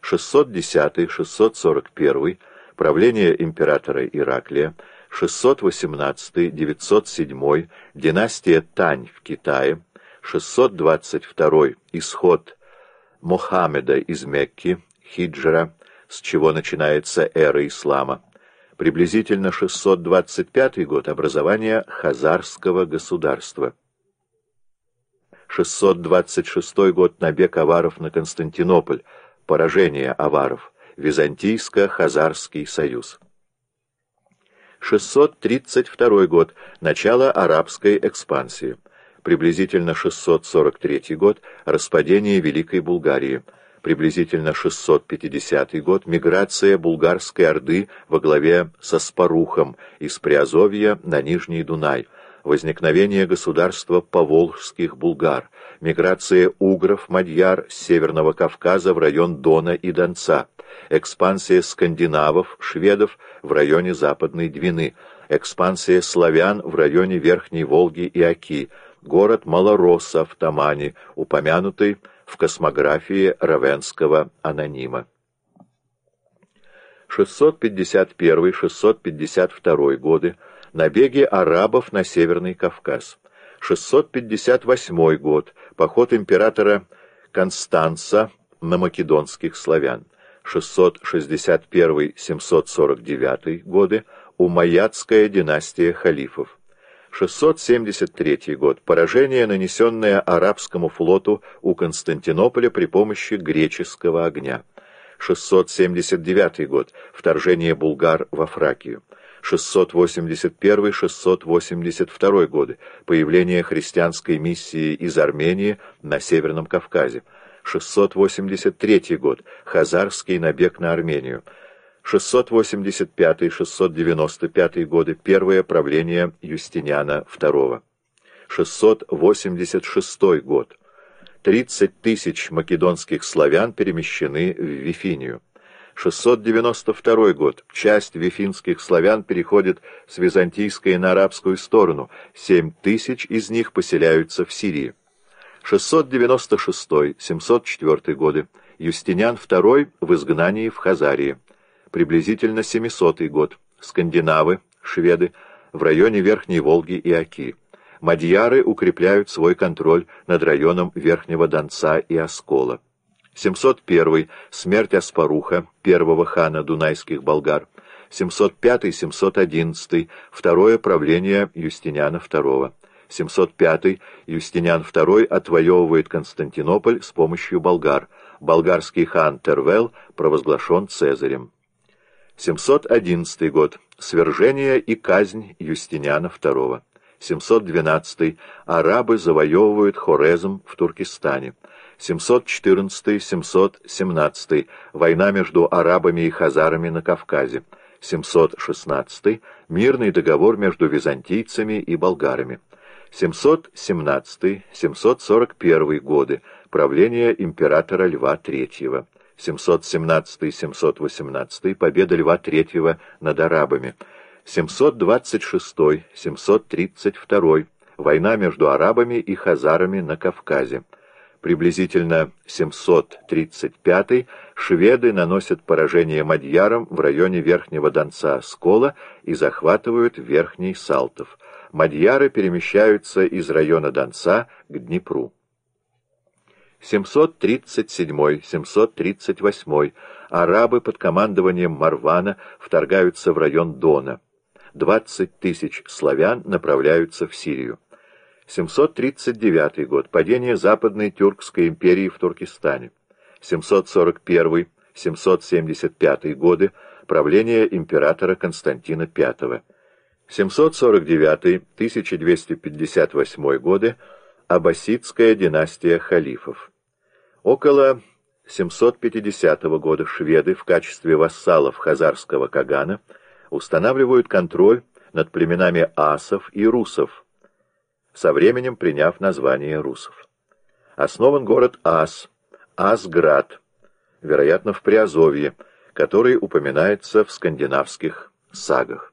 610-641, правление императора Ираклия, 618-907, династия Тань в Китае, 622, исход Мохаммеда из Мекки, хиджра, с чего начинается эра ислама, приблизительно 625 год, образование Хазарского государства, 626 год, набег аваров на Константинополь, поражение аваров, Византийско-Хазарский союз. 632 год, начало арабской экспансии, приблизительно 643 год, распадение Великой Булгарии, приблизительно 650 год, миграция Булгарской Орды во главе со Спарухом из Приазовья на Нижний Дунай, возникновение государства поволжских булгар, миграция угров-мадьяр с Северного Кавказа в район Дона и Донца, экспансия скандинавов, шведов в районе Западной Двины, экспансия славян в районе Верхней Волги и Оки, город Малоросса в Тамане, упомянутый в космографии равенского анонима. 651-652 годы, набеги арабов на Северный Кавказ. 658 год, поход императора Констанца на македонских славян. 661-749 годы, Умайядская династия халифов. 673 год, поражение, нанесенное арабскому флоту у Константинополя при помощи греческого огня. 679 год, вторжение булгар во Фракию. 681-682 годы, появление христианской миссии из Армении на Северном Кавказе. 683 год, хазарский набег на Армению. 685-695 годы, первое правление Юстиниана II. 686 год, 30 тысяч македонских славян перемещены в Вифинию. 692 год, часть вифинских славян переходит с византийской на арабскую сторону, 7 тысяч из них поселяются в Сирии. 696-704 годы, Юстиниан II в изгнании в Хазарии. Приблизительно 700 год, скандинавы, шведы, в районе Верхней Волги и Оки. Мадьяры укрепляют свой контроль над районом Верхнего Донца и Оскола. 701. Смерть Аспаруха, первого хана дунайских болгар. 705-711. Второе правление Юстиниана II. 705. Юстиниан II отвоевывает Константинополь с помощью болгар. Болгарский хан Тервел провозглашен Цезарем. 711 год. Свержение и казнь Юстиниана II. 712. Арабы завоевывают Хорезм в Туркестане. 714-717. Война между арабами и хазарами на Кавказе. 716. Мирный договор между византийцами и болгарами. 717-741 годы. Правление императора Льва III. 717-718. Победа Льва III над арабами. 726-732. Война между арабами и хазарами на Кавказе. Приблизительно 735 шведы наносят поражение мадьярам в районе Верхнего Донца Скола и захватывают Верхний Салтов. Мадьяры перемещаются из района Донца к Днепру. 737-738 арабы под командованием Марвана вторгаются в район Дона. 20 тысяч славян направляются в Сирию. 739 год. Падение Западной Тюркской империи в Туркестане. 741-775 годы. Правление императора Константина V. 749-1258 годы. Аббасидская династия халифов. Около 750 года шведы в качестве вассалов хазарского кагана устанавливают контроль над племенами асов и русов, со временем приняв название русов. Основан город Ас, Асград, вероятно, в Приазовье, который упоминается в скандинавских сагах.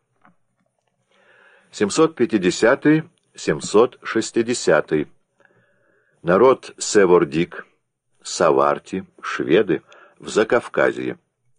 750-760. Народ Севордик, Саварти, шведы в Закавказье.